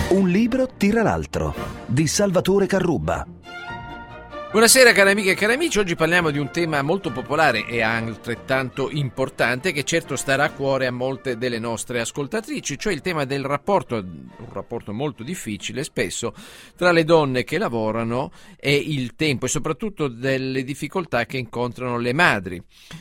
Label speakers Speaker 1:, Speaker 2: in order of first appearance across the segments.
Speaker 1: Un libro tira l'altro, di Salvatore Carrubba.
Speaker 2: Buonasera cari amiche e cari amici, oggi parliamo di un tema molto popolare e altrettanto importante che certo starà a cuore a molte delle nostre ascoltatrici, cioè il tema del rapporto, un rapporto molto difficile spesso, tra le donne che lavorano e il tempo e soprattutto delle difficoltà che incontrano le madri.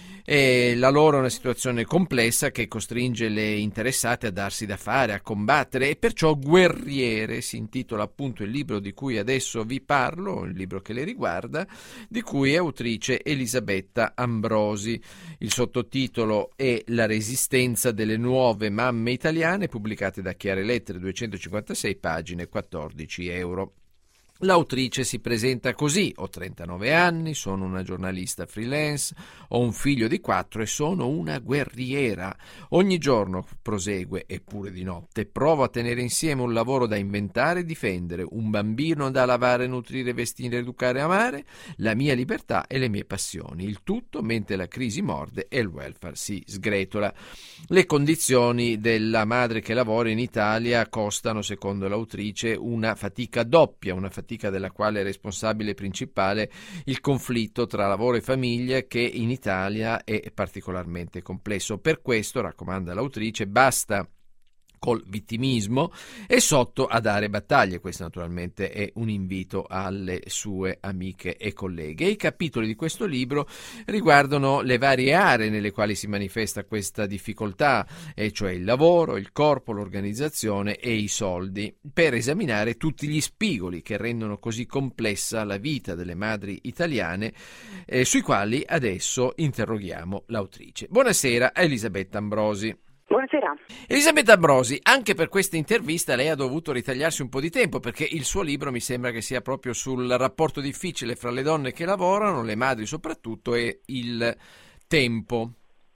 Speaker 2: E la loro è una situazione complessa che costringe le interessate a darsi da fare, a combattere, e perciò Guerriere si intitola appunto il libro di cui adesso vi parlo, il libro che le riguarda, di cui è autrice Elisabetta Ambrosi. Il sottotitolo è La resistenza delle nuove mamme italiane, pubblicate da Chiare Lettere, 256 pagine, 14 euro. L'autrice si presenta così: ho 39 anni, sono una giornalista freelance, ho un figlio di 4 e sono una guerriera. Ogni giorno, prosegue, eppure di notte, provo a tenere insieme un lavoro da inventare e difendere, un bambino da lavare, nutrire, vestire, educare e amare, la mia libertà e le mie passioni. Il tutto mentre la crisi morde e il welfare si sgretola. Le condizioni della madre che lavora in Italia costano, secondo l'autrice, una fatica doppia, una fatica della quale è responsabile principale il conflitto tra lavoro e famiglia, che in Italia è particolarmente complesso. Per questo, raccomanda l'autrice, basta col vittimismo e sotto a dare battaglie. Questo naturalmente è un invito alle sue amiche e colleghe. I capitoli di questo libro riguardano le varie aree nelle quali si manifesta questa difficoltà, e cioè il lavoro, il corpo, l'organizzazione e i soldi, per esaminare tutti gli spigoli che rendono così complessa la vita delle madri italiane, sui quali adesso interroghiamo l'autrice. Buonasera a Elisabetta Ambrosi.
Speaker 3: Buonasera.
Speaker 2: Elisabetta Ambrosi, anche per questa intervista lei ha dovuto ritagliarsi un po' di tempo, perché il suo libro mi sembra che sia proprio sul rapporto difficile fra le donne che lavorano, le madri soprattutto, e il tempo.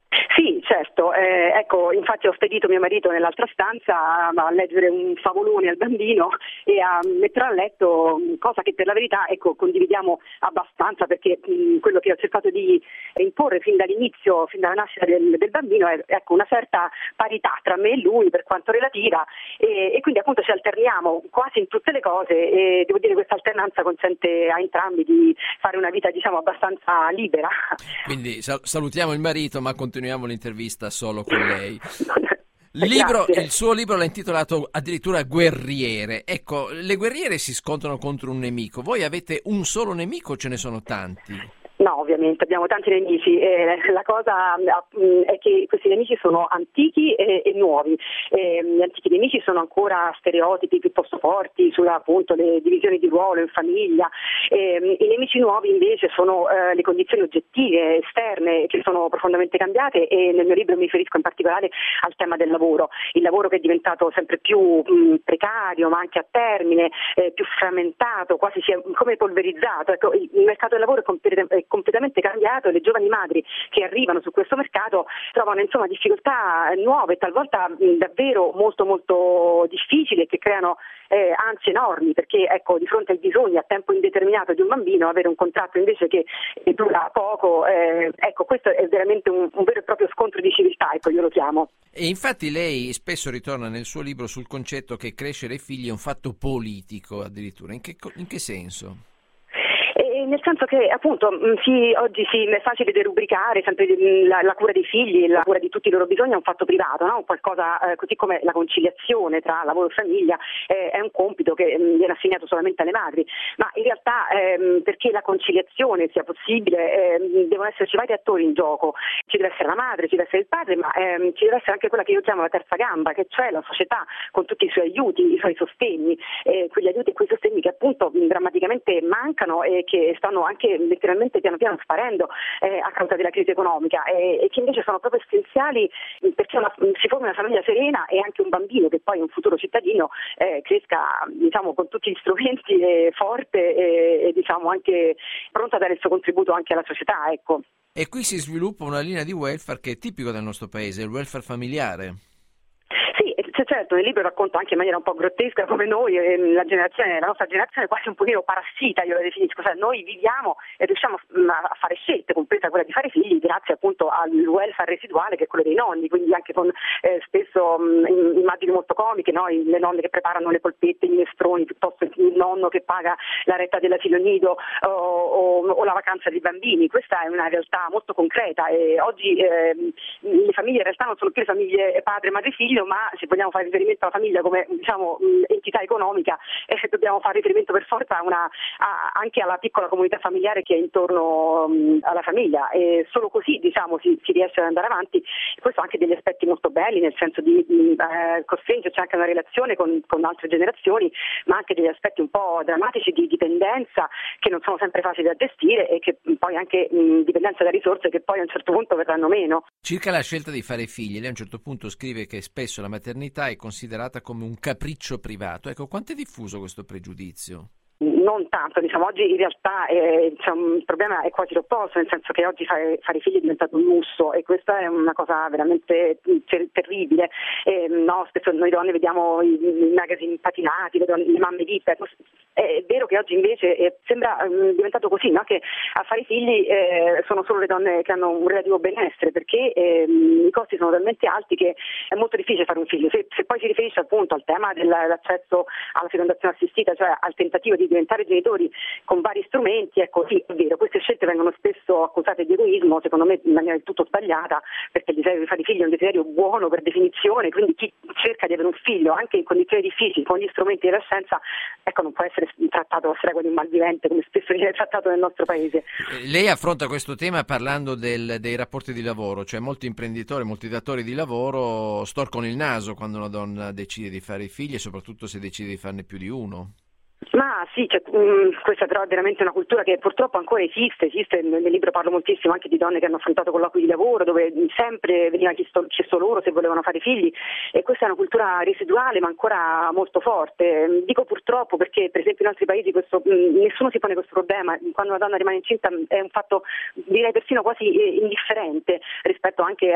Speaker 3: Sì, certo, ecco, infatti ho spedito mio marito nell'altra stanza a leggere un favolone al bambino e a mettere a letto, cosa che per la verità, ecco, condividiamo abbastanza, perché quello che ho cercato di imporre fin dall'inizio, fin dalla nascita del bambino, è ecco, una certa parità tra me e lui per quanto relativa, e quindi appunto ci alterniamo quasi in tutte le cose, e devo dire che questa alternanza consente a entrambi di fare una vita, diciamo, abbastanza libera.
Speaker 2: Quindi salutiamo il marito, ma continuiamo l'intervista solo con lei. Il suo libro l'ha intitolato addirittura Guerriere. Ecco, le guerriere si scontrano contro un nemico. Voi avete un solo nemico o ce ne sono tanti?
Speaker 3: No, ovviamente abbiamo tanti nemici. La cosa è che questi nemici sono antichi e nuovi. Gli antichi nemici sono ancora stereotipi piuttosto forti sulla, appunto, le divisioni di ruolo in famiglia. I nemici nuovi invece sono le condizioni oggettive, esterne, che sono profondamente cambiate, e nel mio libro mi riferisco in particolare al tema del lavoro. Il lavoro che è diventato sempre più precario, ma anche a termine, più frammentato, quasi come polverizzato. Ecco, il mercato del lavoro è completamente cambiato, e le giovani madri che arrivano su questo mercato trovano, insomma, difficoltà nuove, talvolta davvero molto molto difficili, e che creano ansie enormi, perché ecco, di fronte ai bisogni a tempo indeterminato di un bambino, avere un contratto invece che dura poco, ecco, questo è veramente un vero e proprio scontro di civiltà, ecco, io lo chiamo.
Speaker 2: E infatti lei spesso ritorna nel suo libro sul concetto che crescere figli è un fatto politico, addirittura. In che senso?
Speaker 3: Nel senso che appunto oggi è facile derubricare sempre la cura dei figli, la cura di tutti i loro bisogni a un fatto privato, no? Qualcosa così come la conciliazione tra lavoro e famiglia è un compito che viene assegnato solamente alle madri, ma in realtà perché la conciliazione sia possibile devono esserci vari attori in gioco. Ci deve essere la madre, ci deve essere il padre, ma ci deve essere anche quella che io chiamo la terza gamba, che cioè la società con tutti i suoi aiuti, i suoi sostegni, quegli aiuti e quei sostegni che appunto drammaticamente mancano e che stanno anche letteralmente piano piano sparendo a causa della crisi economica, e che invece sono proprio essenziali perché si formi una famiglia serena, e anche un bambino che poi è un futuro cittadino cresca, diciamo, con tutti gli strumenti, forte e diciamo anche pronto a dare il suo contributo anche alla società, ecco.
Speaker 2: E qui si sviluppa una linea di welfare che è tipico del nostro paese, il welfare familiare.
Speaker 3: Sì, c'è certo, nel libro racconto anche in maniera un po' grottesca come noi, la nostra generazione è quasi un pochino parassita, io la definisco, cioè noi viviamo e riusciamo a fare scelte, compresa quella di fare figli, grazie appunto al welfare residuale che è quello dei nonni, quindi anche con spesso immagini molto comiche, no? Le nonne che preparano le polpette, i minestroni, piuttosto che il nonno che paga la retta dell'asilo nido o la vacanza dei bambini. Questa è una realtà molto concreta e oggi le famiglie in realtà non sono più le famiglie padre, madre, figlio, ma se vogliamo fare riferimento alla famiglia come entità economica dobbiamo fare riferimento per forza anche alla piccola comunità familiare che è intorno alla famiglia, e solo così si riesce ad andare avanti. Questo ha anche degli aspetti molto belli, nel senso di costringerci anche a una relazione con altre generazioni, ma anche degli aspetti un po' drammatici di dipendenza che non sono sempre facili da gestire e che poi anche dipendenza da risorse che poi a un certo punto verranno meno.
Speaker 2: Circa la scelta di fare figli, lei a un certo punto scrive che spesso la maternità è considerata come un capriccio privato. Ecco, quanto è diffuso questo pregiudizio?
Speaker 3: Non tanto, oggi in realtà il problema è quasi l'opposto, nel senso che oggi fare figli è diventato un lusso e questa è una cosa veramente terribile. Spesso noi donne vediamo i magazine patinati, le mamme vippe. È vero che oggi invece sembra diventato così, no? Che a fare figli sono solo le donne che hanno un relativo benessere, perché i costi sono talmente alti che è molto difficile fare un figlio. Se poi si riferisce appunto al tema dell'accesso alla fecondazione assistita, cioè al tentativo di diventare genitori con vari strumenti, ecco sì, è vero, queste scelte vengono spesso accusate di egoismo, secondo me in maniera del tutto sbagliata, perché il desiderio di fare figli è un desiderio buono per definizione, quindi chi cerca di avere un figlio anche in condizioni difficili, con gli strumenti della scienza, ecco, non può essere trattato a stregua di un malvivente come spesso viene trattato nel nostro paese.
Speaker 2: Lei affronta questo tema parlando dei rapporti di lavoro, cioè molti imprenditori, molti datori di lavoro storcono il naso quando una donna decide di fare figli e soprattutto se decide di farne più di uno.
Speaker 3: Ma sì, questa però è veramente una cultura che purtroppo ancora esiste, nel libro parlo moltissimo anche di donne che hanno affrontato colloqui di lavoro dove sempre veniva chiesto loro se volevano fare figli, e questa è una cultura residuale ma ancora molto forte. Dico purtroppo perché per esempio in altri paesi nessuno si pone questo problema, quando una donna rimane incinta è un fatto direi persino quasi indifferente rispetto anche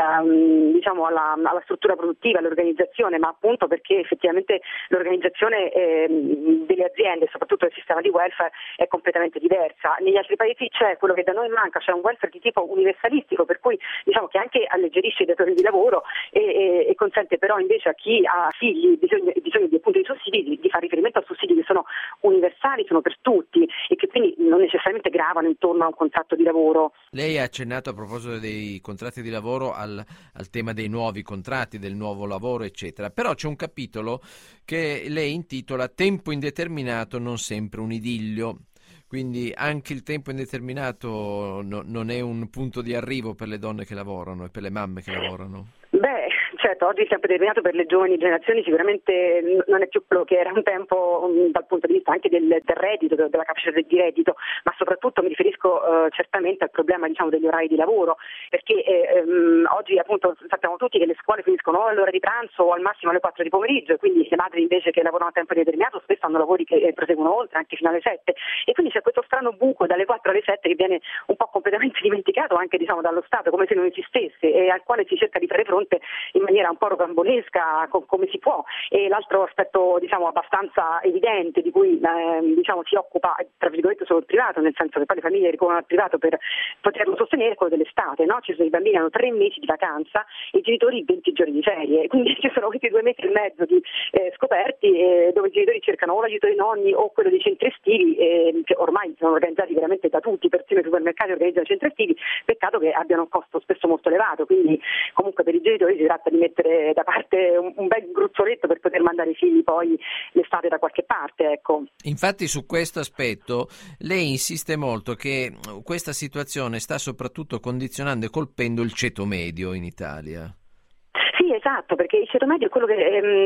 Speaker 3: alla struttura produttiva, all'organizzazione, ma appunto perché effettivamente l'organizzazione delle aziende, soprattutto il sistema di welfare, è completamente diversa. Negli altri paesi c'è quello che da noi manca, cioè un welfare di tipo universalistico, per cui che anche alleggerisce i datori di lavoro e consente però invece a chi ha figli bisogno di appunto di sussidi di fare riferimento a sussidi che sono universali, sono per tutti e che quindi non necessariamente gravano intorno a un contratto di lavoro.
Speaker 2: Lei ha accennato a proposito dei contratti di lavoro al tema dei nuovi contratti, del nuovo lavoro, eccetera. Però c'è un capitolo che lei intitola Tempo indeterminato, non sempre un idillio. Quindi anche il tempo indeterminato non è un punto di arrivo per le donne che lavorano e per le mamme che lavorano.
Speaker 3: Beh, certo, oggi il tempo determinato per le giovani generazioni sicuramente non è più quello che era un tempo dal punto di vista anche del reddito, della capacità di reddito, ma soprattutto mi riferisco certamente al problema degli orari di lavoro, perché oggi appunto sappiamo tutti che le scuole finiscono o all'ora di pranzo o al massimo alle 4 di pomeriggio, e quindi le madri invece che lavorano a tempo indeterminato spesso hanno lavori che proseguono oltre, anche fino alle 7, e quindi c'è questo strano buco dalle 4 alle 7 che viene un po' completamente dimenticato anche dallo Stato, come se non esistesse, e al quale si cerca di fare fronte in maniera un po' rocambolesca come si può. E l'altro aspetto abbastanza evidente di cui si occupa tra virgolette solo il privato, nel senso che poi le famiglie ricorrono al privato per poterlo sostenere, è quello dell'estate, no? Ci sono i bambini che hanno 3 mesi di vacanza e i genitori 20 giorni di ferie, quindi ci sono questi 2 mesi e mezzo di scoperti dove i genitori cercano o l'aiuto dei nonni o quello dei centri estivi, che ormai sono organizzati veramente da tutti, persino i supermercati organizzano centri estivi. Peccato che abbiano un costo spesso molto elevato, quindi comunque per i genitori si tratta di mettere da parte un bel gruzzoletto per poter mandare i figli poi l'estate da qualche parte, ecco.
Speaker 2: Infatti su questo aspetto lei insiste molto che questa situazione sta soprattutto condizionando e colpendo il ceto medio in Italia.
Speaker 3: Sì, esatto, perché il ceto medio è quello che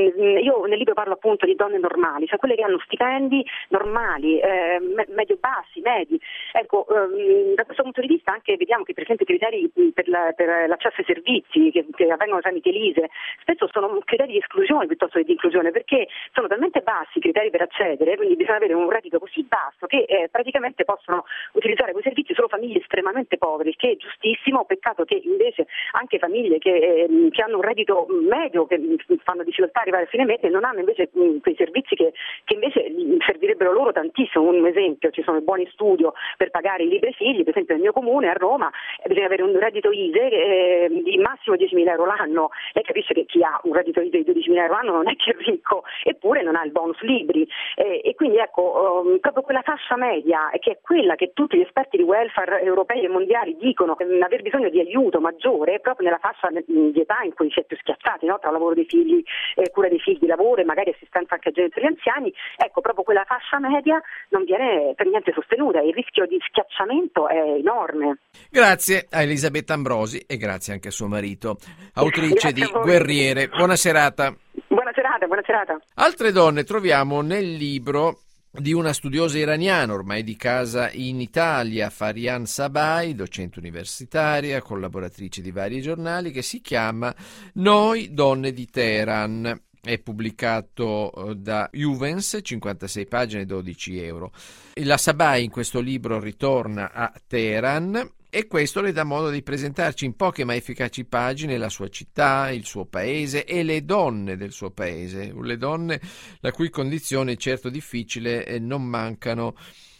Speaker 3: io nel libro parlo appunto di donne normali, cioè quelle che hanno stipendi normali, medio-bassi, medi. Ecco, da questo punto di vista anche vediamo che per esempio i criteri per l'accesso ai servizi che avvengono tramite l'ISEE spesso sono criteri di esclusione piuttosto che di inclusione, perché sono talmente bassi i criteri per accedere, quindi bisogna avere un reddito così basso che praticamente possono utilizzare quei servizi solo famiglie estremamente povere, che è giustissimo. Peccato che invece anche famiglie che hanno un reddito medio che fanno difficoltà a arrivare a fine mese, non hanno invece quei servizi che invece servirebbero loro tantissimo. Un esempio: ci sono i buoni studio per pagare i libri ai figli, per esempio nel mio comune a Roma bisogna avere un reddito ISEE di massimo 10.000 euro l'anno. Lei capisce che chi ha un reddito ISEE di 12.000 euro l'anno non è che è ricco, eppure non ha il bonus libri, e quindi ecco, proprio quella fascia media, che è quella che tutti gli esperti di welfare europei e mondiali dicono aver bisogno di aiuto maggiore, proprio nella fascia di età in cui si è più schiacciati, no? Tra lavoro dei figli, cura dei figli, lavoro e magari assistenza anche a genitori anziani. Ecco, proprio quella fascia media non viene per niente sostenuta, il rischio di schiacciamento è enorme.
Speaker 2: Grazie a Elisabetta Ambrosi e grazie anche a suo marito, autrice di Guerriere. Buona serata.
Speaker 3: Buona serata.
Speaker 2: Altre donne troviamo nel libro di una studiosa iraniana ormai di casa in Italia, Farian Sabai, docente universitaria, collaboratrice di vari giornali, che si chiama Noi donne di Teheran. È pubblicato da Juvens, 56 pagine, 12 euro. La Sabai in questo libro ritorna a Teheran e questo le dà modo di presentarci in poche ma efficaci pagine la sua città, il suo paese e le donne del suo paese, le donne la cui condizione è certo difficile e non mancano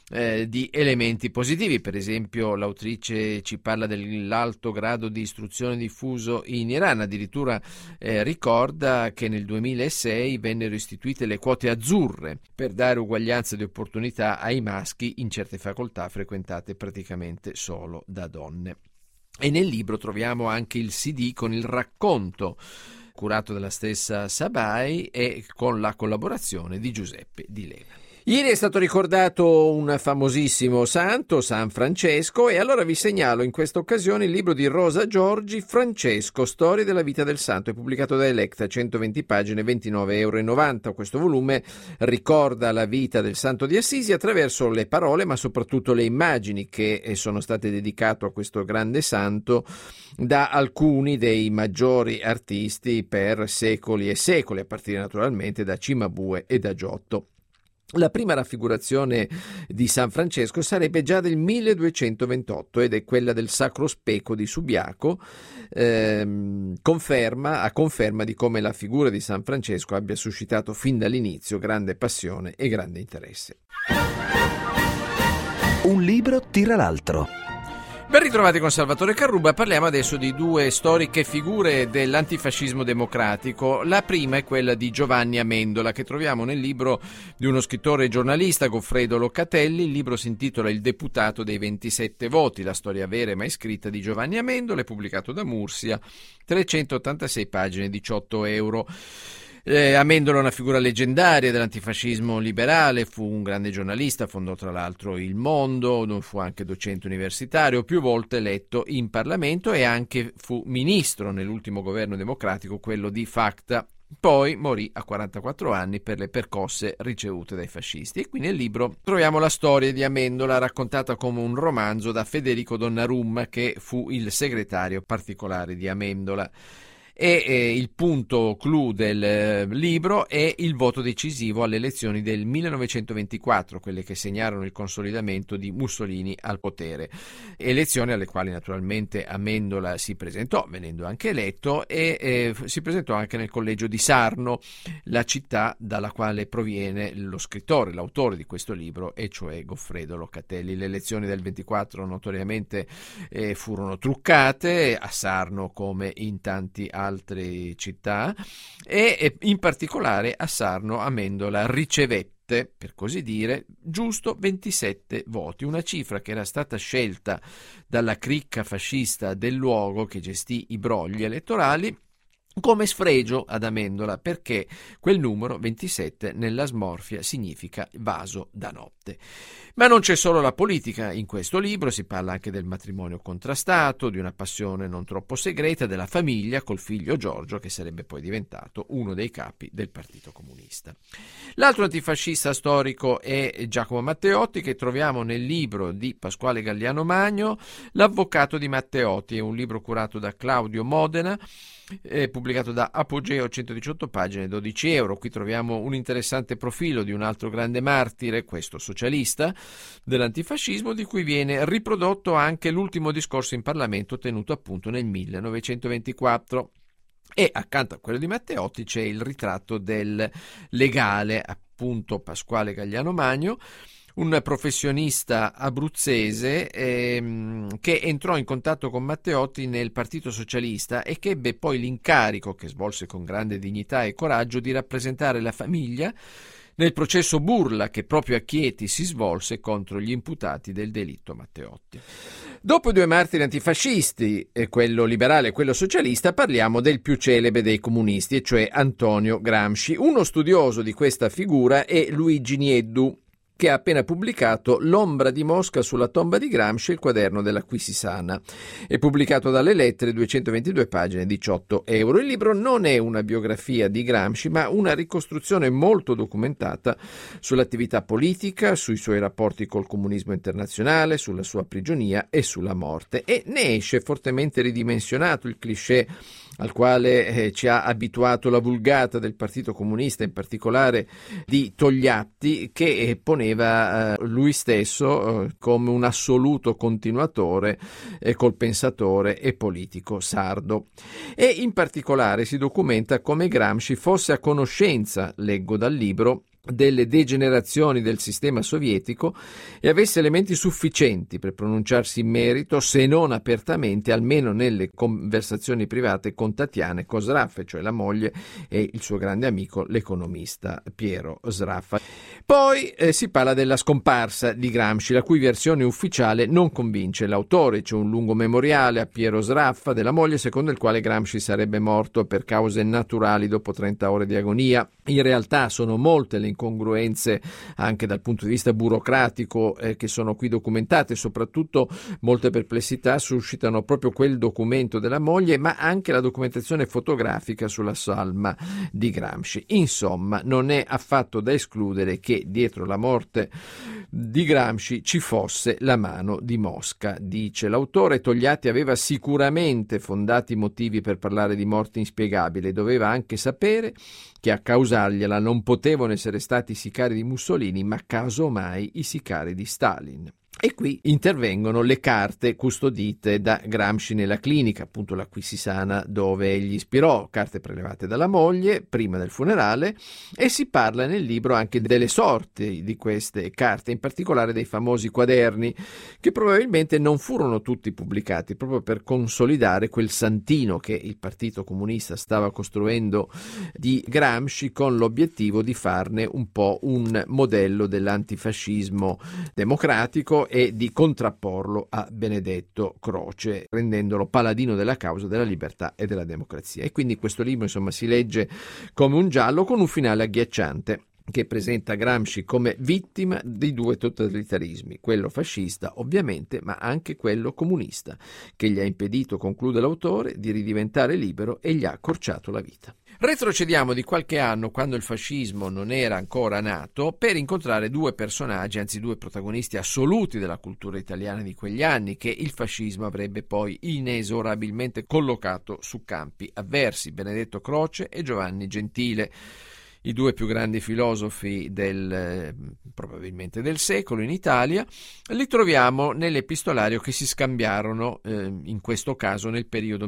Speaker 2: di elementi positivi. Per esempio l'autrice ci parla dell'alto grado di istruzione diffuso in Iran, addirittura ricorda che nel 2006 vennero istituite le quote azzurre per dare uguaglianza di opportunità ai maschi in certe facoltà frequentate praticamente solo da donne. E nel libro troviamo anche il CD con il racconto curato dalla stessa Sabai e con la collaborazione di Giuseppe Di Leva. Ieri è stato ricordato un famosissimo santo, San Francesco, e allora vi segnalo in questa occasione il libro di Rosa Giorgi, Francesco, storia della vita del santo, è pubblicato da Electa, 120 pagine, 29,90 euro. Questo volume ricorda la vita del santo di Assisi attraverso le parole, ma soprattutto le immagini che sono state dedicate a questo grande santo da alcuni dei maggiori artisti per secoli e secoli, a partire naturalmente da Cimabue e da Giotto. La prima raffigurazione di San Francesco sarebbe già del 1228 ed è quella del Sacro Speco di Subiaco, a conferma di come la figura di San Francesco abbia suscitato fin dall'inizio grande passione e grande interesse.
Speaker 1: Un libro tira l'altro.
Speaker 2: Ben ritrovati con Salvatore Carruba, parliamo adesso di due storiche figure dell'antifascismo democratico. La prima è quella di Giovanni Amendola, che troviamo nel libro di uno scrittore e giornalista, Goffredo Locatelli. Il libro si intitola Il deputato dei 27 voti, la storia vera e mai scritta di Giovanni Amendola, è pubblicato da Mursia, 386 pagine, 18 euro. Amendola è una figura leggendaria dell'antifascismo liberale, fu un grande giornalista, fondò tra l'altro Il Mondo, fu anche docente universitario, più volte eletto in Parlamento e anche fu ministro nell'ultimo governo democratico, quello di Facta. Poi morì a 44 anni per le percosse ricevute dai fascisti. E qui nel libro troviamo la storia di Amendola raccontata come un romanzo da Federico Donnarumma, che fu il segretario particolare di Amendola. E il punto clou del libro è il voto decisivo alle elezioni del 1924, quelle che segnarono il consolidamento di Mussolini al potere. Elezioni alle quali naturalmente Amendola si presentò, venendo anche eletto, e si presentò anche nel collegio di Sarno, la città dalla quale proviene lo scrittore, l'autore di questo libro, e cioè Goffredo Locatelli. Le elezioni del 24 notoriamente furono truccate, a Sarno come in tanti altre città, e in particolare a Sarno Amendola ricevette, per così dire, giusto 27 voti, una cifra che era stata scelta dalla cricca fascista del luogo che gestì i brogli elettorali come sfregio ad Amendola, perché quel numero 27 nella smorfia significa vaso da notte. Ma non c'è solo la politica in questo libro, si parla anche del matrimonio contrastato, di una passione non troppo segreta, della famiglia col figlio Giorgio, che sarebbe poi diventato uno dei capi del Partito Comunista. L'altro antifascista storico è Giacomo Matteotti, che troviamo nel libro di Pasquale Galliano Magno, L'avvocato di Matteotti, è un libro curato da Claudio Modena, pubblicato da Apogeo, 118 pagine, 12 euro. Qui troviamo un interessante profilo di un altro grande martire, questo socialista dell'antifascismo, di cui viene riprodotto anche l'ultimo discorso in Parlamento tenuto appunto nel 1924. E accanto a quello di Matteotti c'è il ritratto del legale, appunto Pasquale Gagliano Magno, un professionista abruzzese che entrò in contatto con Matteotti nel Partito Socialista e che ebbe poi l'incarico, che svolse con grande dignità e coraggio, di rappresentare la famiglia nel processo Burla che proprio a Chieti si svolse contro gli imputati del delitto Matteotti. Dopo i due martiri antifascisti, quello liberale e quello socialista, parliamo del più celebre dei comunisti, e cioè Antonio Gramsci. Uno studioso di questa figura è Luigi Nieddu, che ha appena pubblicato L'ombra di Mosca sulla tomba di Gramsci, il quaderno della Quisisana. È pubblicato dalle Lettere, 222 pagine, 18 euro. Il libro non è una biografia di Gramsci, ma una ricostruzione molto documentata sull'attività politica, sui suoi rapporti col comunismo internazionale, sulla sua prigionia e sulla morte. E ne esce fortemente ridimensionato il cliché al quale ci ha abituato la vulgata del Partito Comunista, in particolare di Togliatti, che poneva lui stesso come un assoluto continuatore col pensatore e politico sardo. E in particolare si documenta come Gramsci fosse a conoscenza, leggo dal libro, delle degenerazioni del sistema sovietico e avesse elementi sufficienti per pronunciarsi in merito, se non apertamente, almeno nelle conversazioni private con Tatiana Sraffa, cioè la moglie e il suo grande amico, l'economista Piero Sraffa. Poi si parla della scomparsa di Gramsci, la cui versione ufficiale non convince l'autore. C'è un lungo memoriale a Piero Sraffa della moglie, secondo il quale Gramsci sarebbe morto per cause naturali dopo 30 ore di agonia. In realtà sono molte le incongruenze anche dal punto di vista burocratico che sono qui documentate, soprattutto molte perplessità suscitano proprio quel documento della moglie, ma anche la documentazione fotografica sulla salma di Gramsci. Insomma, non è affatto da escludere che dietro la morte di Gramsci ci fosse la mano di Mosca, dice l'autore. Togliatti aveva sicuramente fondati motivi per parlare di morte inspiegabile, doveva anche sapere che a causargliela non potevano essere stati i sicari di Mussolini, ma casomai i sicari di Stalin. E qui intervengono le carte custodite da Gramsci nella clinica, appunto la Quisisana, dove egli ispirò, carte prelevate dalla moglie prima del funerale, e si parla nel libro anche delle sorti di queste carte, in particolare dei famosi quaderni, che probabilmente non furono tutti pubblicati, proprio per consolidare quel santino che il Partito Comunista stava costruendo di Gramsci, con l'obiettivo di farne un po' un modello dell'antifascismo democratico e di contrapporlo a Benedetto Croce, rendendolo paladino della causa della libertà e della democrazia. E quindi questo libro, insomma, si legge come un giallo con un finale agghiacciante che presenta Gramsci come vittima di due totalitarismi, quello fascista ovviamente, ma anche quello comunista, che gli ha impedito, conclude l'autore, di ridiventare libero e gli ha accorciato la vita. Retrocediamo di qualche anno, quando il fascismo non era ancora nato, per incontrare due personaggi, anzi due protagonisti assoluti della cultura italiana di quegli anni, che il fascismo avrebbe poi inesorabilmente collocato su campi avversi: Benedetto Croce e Giovanni Gentile. I due più grandi filosofi probabilmente del secolo in Italia, li troviamo nell'epistolario che si scambiarono in questo caso nel periodo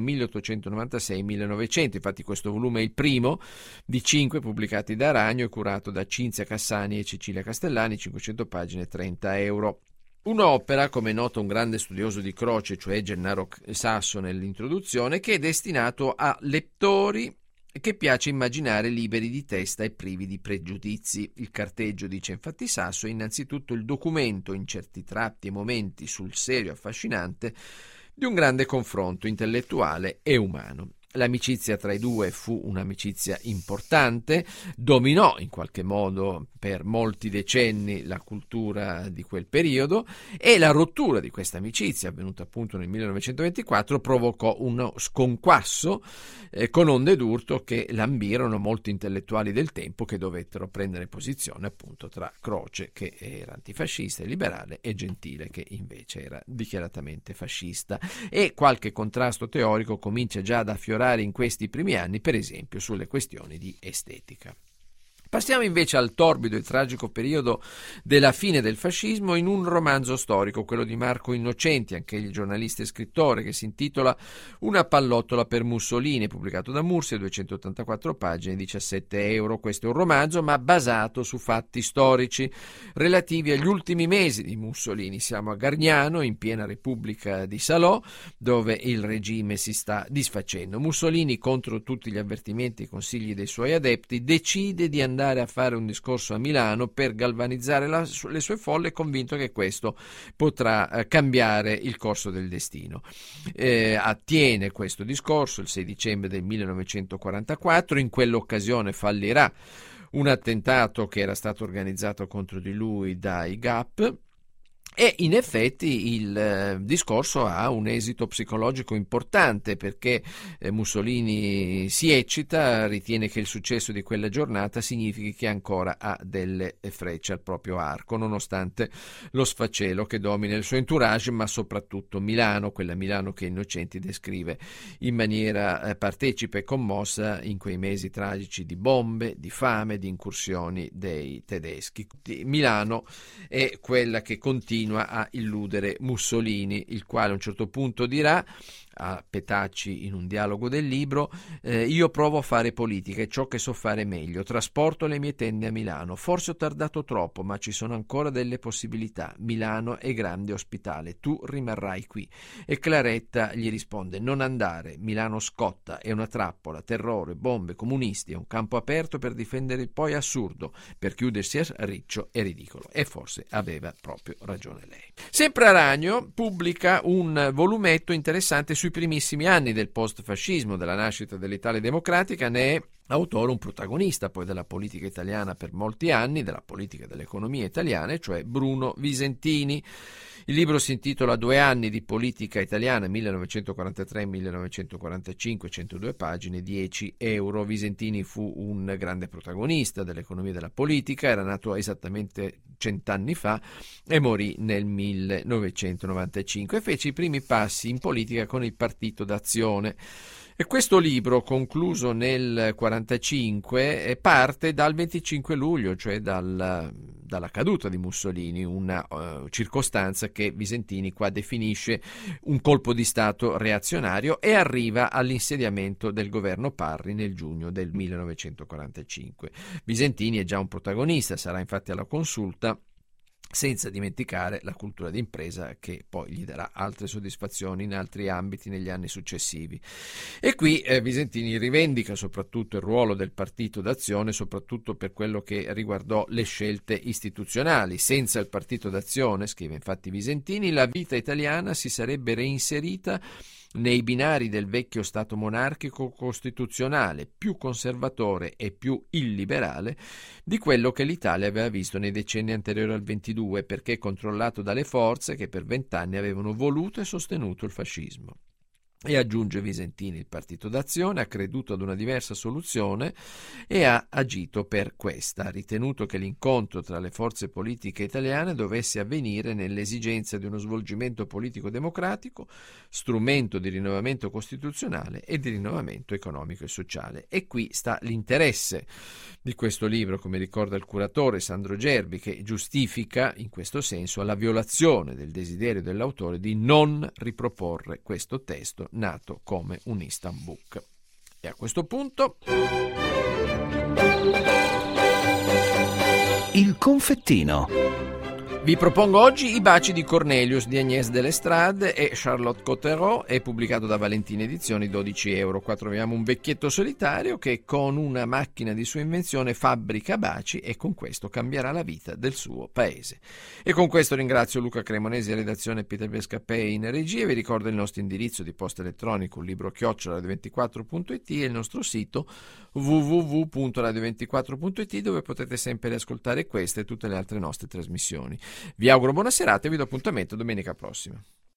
Speaker 2: 1896-1900. Infatti questo volume è il primo di 5 pubblicati da Aragno e curato da Cinzia Cassani e Cecilia Castellani, 500 pagine, 30 euro. Un'opera, come nota un grande studioso di Croce, cioè Gennaro Sasso nell'introduzione, che è destinato a lettori che piace immaginare liberi di testa e privi di pregiudizi. Il carteggio, dice infatti Sasso, è innanzitutto il documento, in certi tratti e momenti sul serio e affascinante, di un grande confronto intellettuale e umano. L'amicizia tra i due fu un'amicizia importante, dominò in qualche modo per molti decenni la cultura di quel periodo, e la rottura di questa amicizia, avvenuta appunto nel 1924, provocò uno sconquasso con onde d'urto che lambirono molti intellettuali del tempo, che dovettero prendere posizione appunto tra Croce, che era antifascista e liberale, e Gentile, che invece era dichiaratamente fascista. E qualche contrasto teorico comincia già ad affiorare in questi primi anni, per esempio sulle questioni di estetica. Passiamo invece al torbido e tragico periodo della fine del fascismo in un romanzo storico, quello di Marco Innocenti, anch'egli giornalista e scrittore, che si intitola Una pallottola per Mussolini, pubblicato da Mursia, 284 pagine, 17 euro. Questo è un romanzo, ma basato su fatti storici relativi agli ultimi mesi di Mussolini. Siamo a Gargnano, in piena Repubblica di Salò, dove il regime si sta disfacendo. Mussolini, contro tutti gli avvertimenti e consigli dei suoi adepti, decide di andare a fare un discorso a Milano per galvanizzare le sue folle, convinto che questo potrà cambiare il corso del destino. Attiene questo discorso il 6 dicembre del 1944, in quell'occasione fallirà un attentato che era stato organizzato contro di lui dai GAP. E in effetti il discorso ha un esito psicologico importante, perché Mussolini si eccita, ritiene che il successo di quella giornata significhi che ancora ha delle frecce al proprio arco, nonostante lo sfacelo che domina il suo entourage, ma soprattutto Milano, quella Milano che Innocenti descrive in maniera partecipe e commossa in quei mesi tragici di bombe, di fame, di incursioni dei tedeschi. Milano è quella che continua a illudere Mussolini, il quale a un certo punto dirà a Petacci in un dialogo del libro: io provo a fare politica, è ciò che so fare meglio, trasporto le mie tende a Milano, forse ho tardato troppo, ma ci sono ancora delle possibilità, Milano è grande ospitale, tu rimarrai qui. E Claretta gli risponde: non andare, Milano scotta, è una trappola, terrore, bombe, comunisti, è un campo aperto per difendere il poi assurdo, per chiudersi a riccio è ridicolo. E forse aveva proprio ragione lei. Sempre Aragno pubblica un volumetto interessante sui primissimi anni del post-fascismo, della nascita dell'Italia democratica. Ne è autore un protagonista poi della politica italiana per molti anni, della politica e dell'economia italiane, cioè Bruno Visentini. Il libro si intitola 2 anni di politica italiana, 1943-1945, 102 pagine, 10 euro. Visentini fu un grande protagonista dell'economia e della politica, era nato esattamente 100 anni fa e morì nel 1995 e fece i primi passi in politica con il Partito d'Azione. E questo libro, concluso nel 1945, parte dal 25 luglio, cioè dalla caduta di Mussolini, una circostanza che Visentini qua definisce un colpo di Stato reazionario, e arriva all'insediamento del governo Parri nel giugno del 1945. Visentini è già un protagonista, sarà infatti alla Consulta, senza dimenticare la cultura d'impresa che poi gli darà altre soddisfazioni in altri ambiti negli anni successivi. E qui Visentini rivendica soprattutto il ruolo del Partito d'Azione, soprattutto per quello che riguardò le scelte istituzionali. Senza il Partito d'Azione, scrive infatti Visentini, la vita italiana si sarebbe reinserita nei binari del vecchio Stato monarchico costituzionale, più conservatore e più illiberale di quello che l'Italia aveva visto nei decenni anteriori al 22, perché controllato dalle forze che per 20 anni avevano voluto e sostenuto il fascismo. E aggiunge Visentini, il Partito d'Azione ha creduto ad una diversa soluzione e ha agito per questa. Ha ritenuto che l'incontro tra le forze politiche italiane dovesse avvenire nell'esigenza di uno svolgimento politico democratico, strumento di rinnovamento costituzionale e di rinnovamento economico e sociale. E qui sta l'interesse di questo libro, come ricorda il curatore Sandro Gerbi, che giustifica in questo senso la violazione del desiderio dell'autore di non riproporre questo testo nato come un instant book. E a questo punto
Speaker 1: il confettino.
Speaker 2: vi propongo oggi I baci di Cornelius di Agnès de Lestrade e Charlotte Cotterot, è pubblicato da Valentina Edizioni, 12 euro. Qua troviamo un vecchietto solitario che con una macchina di sua invenzione fabbrica baci e con questo cambierà la vita del suo paese. E con questo ringrazio Luca Cremonesi, redazione, Peter Vescapei in regia. Vi ricordo il nostro indirizzo di posta elettronico, libro@radio24.it, e il nostro sito www.radio24.it, dove potete sempre riascoltare queste e tutte le altre nostre trasmissioni. Vi auguro buona serata e vi do appuntamento domenica prossima.